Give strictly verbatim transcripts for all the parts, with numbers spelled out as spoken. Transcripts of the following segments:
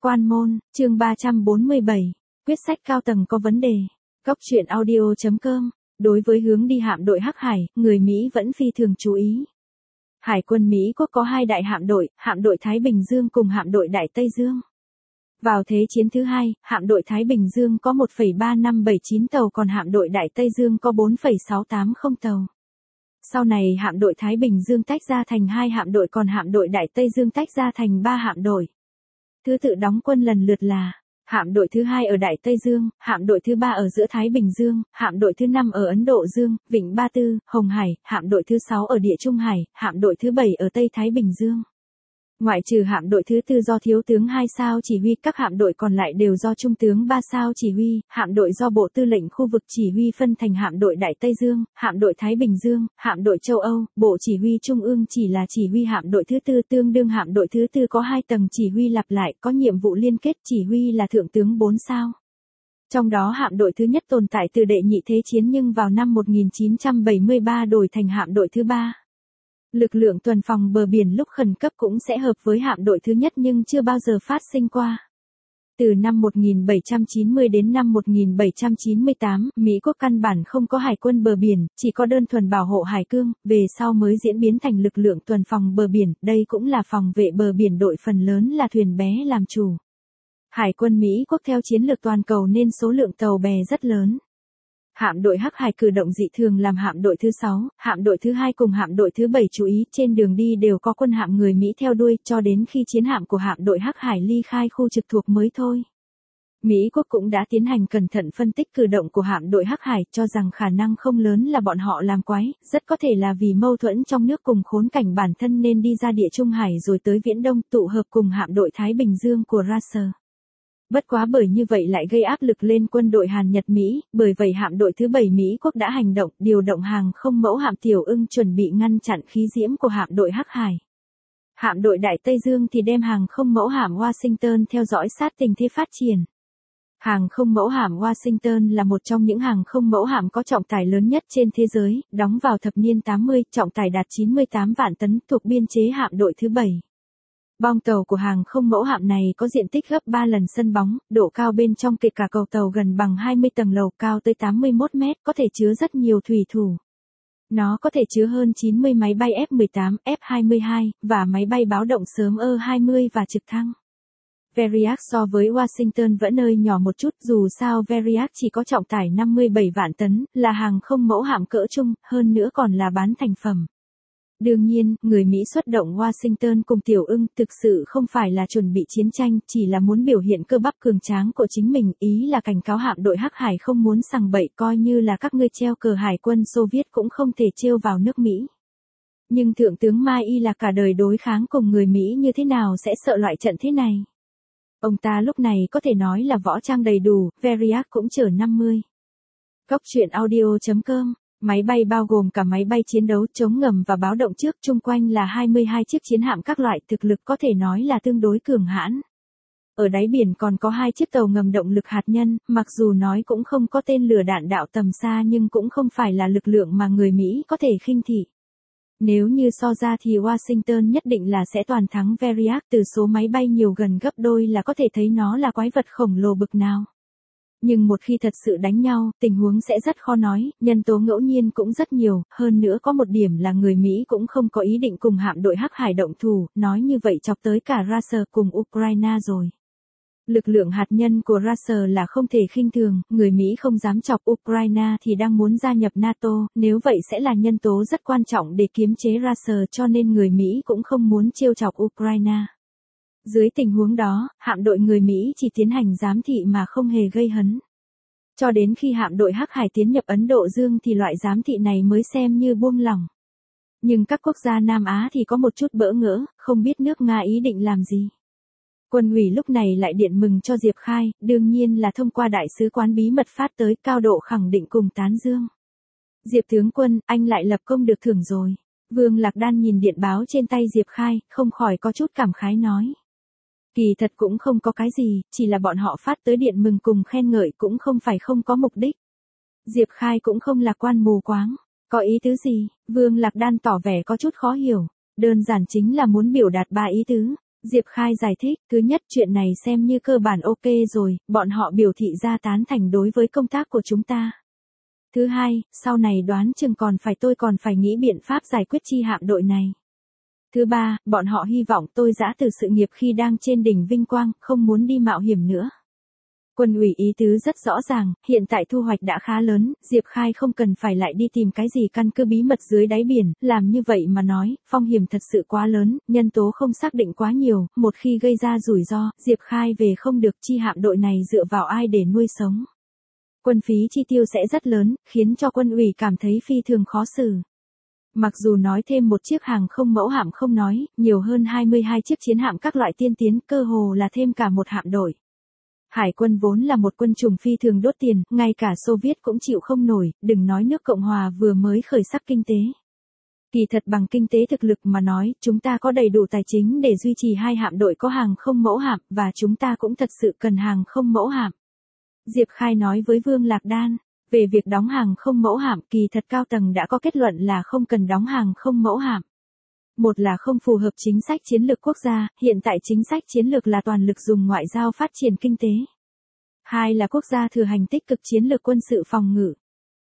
Quan môn, chương ba trăm bốn mươi bảy, quyết sách cao tầng có vấn đề. Góc truyện audio chấm com, đối với hướng đi hạm đội Hắc Hải, người Mỹ vẫn phi thường chú ý. Hải quân Mỹ quốc có hai đại hạm đội, hạm đội Thái Bình Dương cùng hạm đội Đại Tây Dương. Vào Thế chiến thứ hai, hạm đội Thái Bình Dương có một phẩy ba năm bảy chín tàu còn hạm đội Đại Tây Dương có bốn phẩy sáu tám không tàu. Sau này hạm đội Thái Bình Dương tách ra thành hai hạm đội còn hạm đội Đại Tây Dương tách ra thành ba hạm đội. Thứ tự đóng quân lần lượt là hạm đội thứ hai ở Đại Tây Dương, hạm đội thứ ba ở giữa Thái Bình Dương, hạm đội thứ năm ở Ấn Độ Dương, Vịnh Ba Tư, Hồng Hải, hạm đội thứ sáu ở Địa Trung Hải, hạm đội thứ bảy ở Tây Thái Bình Dương. Ngoại trừ hạm đội thứ tư do thiếu tướng hai sao chỉ huy, các hạm đội còn lại đều do trung tướng ba sao chỉ huy, hạm đội do Bộ Tư lệnh khu vực chỉ huy phân thành hạm đội Đại Tây Dương, hạm đội Thái Bình Dương, hạm đội châu Âu, Bộ Chỉ huy Trung ương chỉ là chỉ huy hạm đội thứ tư, tương đương hạm đội thứ tư có hai tầng chỉ huy lặp lại, có nhiệm vụ liên kết, chỉ huy là thượng tướng bốn sao. Trong đó hạm đội thứ nhất tồn tại từ đệ nhị thế chiến nhưng vào năm một nghìn chín trăm bảy mươi ba đổi thành hạm đội thứ ba. Lực lượng tuần phòng bờ biển lúc khẩn cấp cũng sẽ hợp với hạm đội thứ nhất nhưng chưa bao giờ phát sinh qua. Từ năm một nghìn bảy trăm chín mươi đến năm một nghìn bảy trăm chín mươi tám, Mỹ quốc căn bản không có hải quân bờ biển, chỉ có đơn thuần bảo hộ hải cương, về sau mới diễn biến thành lực lượng tuần phòng bờ biển, đây cũng là phòng vệ bờ biển đội phần lớn là thuyền bé làm chủ. Hải quân Mỹ quốc theo chiến lược toàn cầu nên số lượng tàu bè rất lớn. Hạm đội Hắc Hải cử động dị thường làm hạm đội thứ sáu, hạm đội thứ hai cùng hạm đội thứ bảy chú ý, trên đường đi đều có quân hạm người Mỹ theo đuôi, cho đến khi chiến hạm của hạm đội Hắc Hải ly khai khu trực thuộc mới thôi. Mỹ quốc cũng đã tiến hành cẩn thận phân tích cử động của hạm đội Hắc Hải, cho rằng khả năng không lớn là bọn họ làm quái, rất có thể là vì mâu thuẫn trong nước cùng khốn cảnh bản thân nên đi ra Địa Trung Hải rồi tới Viễn Đông tụ hợp cùng hạm đội Thái Bình Dương của Russell. Bất quá bởi như vậy lại gây áp lực lên quân đội Hàn Nhật Mỹ, bởi vậy hạm đội thứ bảy Mỹ quốc đã hành động, điều động hàng không mẫu hạm Tiểu Ưng chuẩn bị ngăn chặn khí diễm của hạm đội Hắc Hải. Hạm đội Đại Tây Dương thì đem hàng không mẫu hạm Washington theo dõi sát tình thế phát triển. Hàng không mẫu hạm Washington là một trong những hàng không mẫu hạm có trọng tải lớn nhất trên thế giới, đóng vào thập niên tám mươi, trọng tải đạt chín mươi tám vạn tấn, thuộc biên chế hạm đội thứ bảy. Bong tàu của hàng không mẫu hạm này có diện tích gấp ba lần sân bóng, độ cao bên trong kể cả cầu tàu gần bằng hai mươi tầng lầu, cao tới tám mươi mốt mét, có thể chứa rất nhiều thủy thủ. Nó có thể chứa hơn chín mươi máy bay F mười tám, F hai mươi hai, và máy bay báo động sớm E hai mươi và trực thăng. Variac so với Washington vẫn hơi nhỏ một chút, dù sao Variac chỉ có trọng tải năm mươi bảy vạn tấn, là hàng không mẫu hạm cỡ trung, hơn nữa còn là bán thành phẩm. Đương nhiên, người Mỹ xuất động Washington cùng Tiểu Ưng thực sự không phải là chuẩn bị chiến tranh, chỉ là muốn biểu hiện cơ bắp cường tráng của chính mình, ý là cảnh cáo hạm đội Hắc Hải không muốn sằng bậy, coi như là các ngươi treo cờ hải quân Xô Viết cũng không thể trêu vào nước Mỹ. Nhưng Thượng tướng Mai Y là cả đời đối kháng cùng người Mỹ như thế nào sẽ sợ loại trận thế này. Ông ta lúc này có thể nói là võ trang đầy đủ, Variac cũng chở năm mươi. Góc truyện audio chấm com. Máy bay bao gồm cả máy bay chiến đấu, chống ngầm và báo động trước, chung quanh là hai mươi hai chiếc chiến hạm các loại, thực lực có thể nói là tương đối cường hãn. Ở đáy biển còn có hai chiếc tàu ngầm động lực hạt nhân, mặc dù nói cũng không có tên lửa đạn đạo tầm xa nhưng cũng không phải là lực lượng mà người Mỹ có thể khinh thị. Nếu như so ra thì Washington nhất định là sẽ toàn thắng Variac, từ số máy bay nhiều gần gấp đôi là có thể thấy nó là quái vật khổng lồ bực nào. Nhưng một khi thật sự đánh nhau, tình huống sẽ rất khó nói, nhân tố ngẫu nhiên cũng rất nhiều, hơn nữa có một điểm là người Mỹ cũng không có ý định cùng hạm đội Hắc Hải động thủ, nói như vậy chọc tới cả Russia cùng Ukraine rồi. Lực lượng hạt nhân của Russia là không thể khinh thường, người Mỹ không dám chọc Ukraine thì đang muốn gia nhập NATO, nếu vậy sẽ là nhân tố rất quan trọng để kiềm chế Russia cho nên người Mỹ cũng không muốn trêu chọc Ukraine. Dưới tình huống đó, hạm đội người Mỹ chỉ tiến hành giám thị mà không hề gây hấn. Cho đến khi hạm đội Hắc Hải tiến nhập Ấn Độ Dương thì loại giám thị này mới xem như buông lỏng. Nhưng các quốc gia Nam Á thì có một chút bỡ ngỡ, không biết nước Nga ý định làm gì. Quân ủy lúc này lại điện mừng cho Diệp Khai, đương nhiên là thông qua đại sứ quán bí mật phát tới, cao độ khẳng định cùng tán dương. Diệp tướng quân, anh lại lập công được thưởng rồi. Vương Lạc Đan nhìn điện báo trên tay Diệp Khai, không khỏi có chút cảm khái nói. Kỳ thật cũng không có cái gì, chỉ là bọn họ phát tới điện mừng cùng khen ngợi cũng không phải không có mục đích. Diệp Khai cũng không lạc quan mù quáng. Có ý tứ gì? Vương Lạc Đan tỏ vẻ có chút khó hiểu. Đơn giản chính là muốn biểu đạt ba ý tứ. Diệp Khai giải thích, thứ nhất chuyện này xem như cơ bản ok rồi, bọn họ biểu thị ra tán thành đối với công tác của chúng ta. Thứ hai, sau này đoán chừng còn phải tôi còn phải nghĩ biện pháp giải quyết chi hạm đội này. Thứ ba, bọn họ hy vọng tôi giã từ sự nghiệp khi đang trên đỉnh vinh quang, không muốn đi mạo hiểm nữa. Quân ủy ý tứ rất rõ ràng, hiện tại thu hoạch đã khá lớn, Diệp Khai không cần phải lại đi tìm cái gì căn cứ bí mật dưới đáy biển, làm như vậy mà nói, phong hiểm thật sự quá lớn, nhân tố không xác định quá nhiều, một khi gây ra rủi ro, Diệp Khai về không được, chi hạm đội này dựa vào ai để nuôi sống. Quân phí chi tiêu sẽ rất lớn, khiến cho quân ủy cảm thấy phi thường khó xử. Mặc dù nói thêm một chiếc hàng không mẫu hạm không nói, nhiều hơn hai mươi hai chiếc chiến hạm các loại tiên tiến, cơ hồ là thêm cả một hạm đội. Hải quân vốn là một quân chủng phi thường đốt tiền, ngay cả Xô Viết cũng chịu không nổi, đừng nói nước Cộng Hòa vừa mới khởi sắc kinh tế. Kỳ thật bằng kinh tế thực lực mà nói, chúng ta có đầy đủ tài chính để duy trì hai hạm đội có hàng không mẫu hạm, và chúng ta cũng thật sự cần hàng không mẫu hạm. Diệp Khai nói với Vương Lạc Đan, về việc đóng hàng không mẫu hạm, kỳ thật cao tầng đã có kết luận là không cần đóng hàng không mẫu hạm. Một là không phù hợp chính sách chiến lược quốc gia, hiện tại chính sách chiến lược là toàn lực dùng ngoại giao phát triển kinh tế. Hai là quốc gia thừa hành tích cực chiến lược quân sự phòng ngự.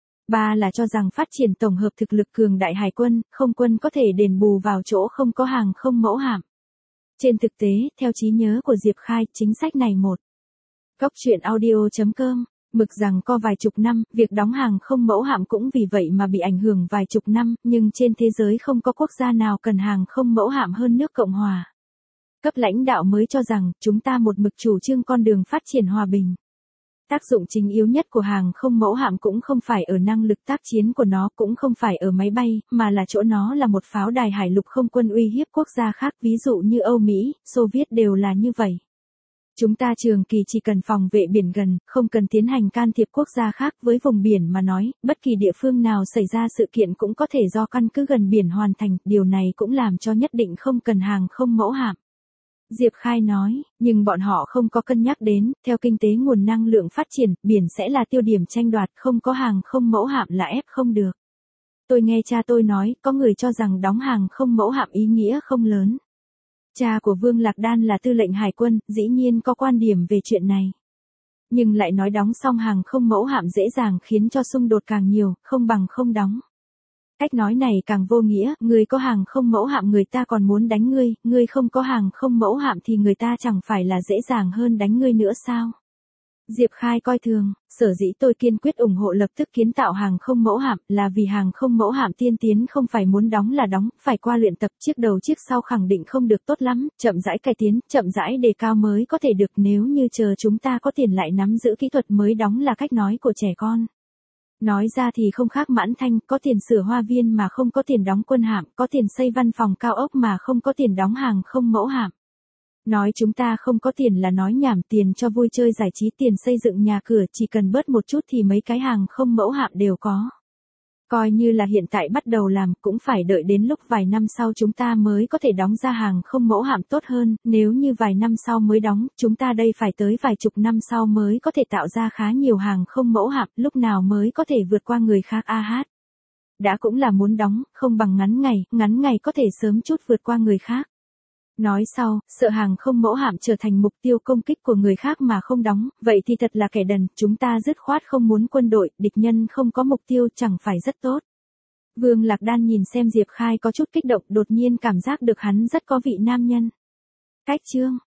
Ba là cho rằng phát triển tổng hợp thực lực cường đại hải quân, không quân có thể đền bù vào chỗ không có hàng không mẫu hạm. Trên thực tế, theo trí nhớ của Diệp Khai, chính sách này một. Góc truyện audio chấm com Mực rằng có vài chục năm, việc đóng hàng không mẫu hạm cũng vì vậy mà bị ảnh hưởng vài chục năm, nhưng trên thế giới không có quốc gia nào cần hàng không mẫu hạm hơn nước Cộng Hòa. Cấp lãnh đạo mới cho rằng, chúng ta một mực chủ trương con đường phát triển hòa bình. Tác dụng chính yếu nhất của hàng không mẫu hạm cũng không phải ở năng lực tác chiến của nó, cũng không phải ở máy bay, mà là chỗ nó là một pháo đài hải lục không quân uy hiếp quốc gia khác, ví dụ như Âu Mỹ, Xô Viết đều là như vậy. Chúng ta trường kỳ chỉ cần phòng vệ biển gần, không cần tiến hành can thiệp quốc gia khác, với vùng biển mà nói, bất kỳ địa phương nào xảy ra sự kiện cũng có thể do căn cứ gần biển hoàn thành, điều này cũng làm cho nhất định không cần hàng không mẫu hạm. Diệp Khai nói, nhưng bọn họ không có cân nhắc đến, theo kinh tế nguồn năng lượng phát triển, biển sẽ là tiêu điểm tranh đoạt, không có hàng không mẫu hạm là ép không được. Tôi nghe cha tôi nói, có người cho rằng đóng hàng không mẫu hạm ý nghĩa không lớn. Cha của Vương Lạc Đan là tư lệnh hải quân, dĩ nhiên có quan điểm về chuyện này. Nhưng lại nói đóng xong hàng không mẫu hạm dễ dàng khiến cho xung đột càng nhiều, không bằng không đóng. Cách nói này càng vô nghĩa, người có hàng không mẫu hạm người ta còn muốn đánh ngươi, ngươi không có hàng không mẫu hạm thì người ta chẳng phải là dễ dàng hơn đánh ngươi nữa sao? Diệp Khai coi thường, sở dĩ tôi kiên quyết ủng hộ lập tức kiến tạo hàng không mẫu hạm là vì hàng không mẫu hạm tiên tiến không phải muốn đóng là đóng, phải qua luyện tập, chiếc đầu chiếc sau khẳng định không được tốt lắm, chậm rãi cải tiến, chậm rãi đề cao mới có thể được, nếu như chờ chúng ta có tiền lại nắm giữ kỹ thuật mới đóng là cách nói của trẻ con. Nói ra thì không khác Mãn Thanh, có tiền sửa hoa viên mà không có tiền đóng quân hạm, có tiền xây văn phòng cao ốc mà không có tiền đóng hàng không mẫu hạm. Nói chúng ta không có tiền là nói nhảm, tiền cho vui chơi giải trí, tiền xây dựng nhà cửa, chỉ cần bớt một chút thì mấy cái hàng không mẫu hạm đều có. Coi như là hiện tại bắt đầu làm, cũng phải đợi đến lúc vài năm sau chúng ta mới có thể đóng ra hàng không mẫu hạm tốt hơn, nếu như vài năm sau mới đóng, chúng ta đây phải tới vài chục năm sau mới có thể tạo ra khá nhiều hàng không mẫu hạm, lúc nào mới có thể vượt qua người khác a hát. Đã cũng là muốn đóng, không bằng ngắn ngày, ngắn ngày có thể sớm chút vượt qua người khác. Nói sau, sợ hàng không mẫu hạm trở thành mục tiêu công kích của người khác mà không đóng, vậy thì thật là kẻ đần, chúng ta dứt khoát không muốn quân đội, địch nhân không có mục tiêu chẳng phải rất tốt. Vương Lạc Đan nhìn xem Diệp Khai có chút kích động, đột nhiên cảm giác được hắn rất có vị nam nhân. Cách chương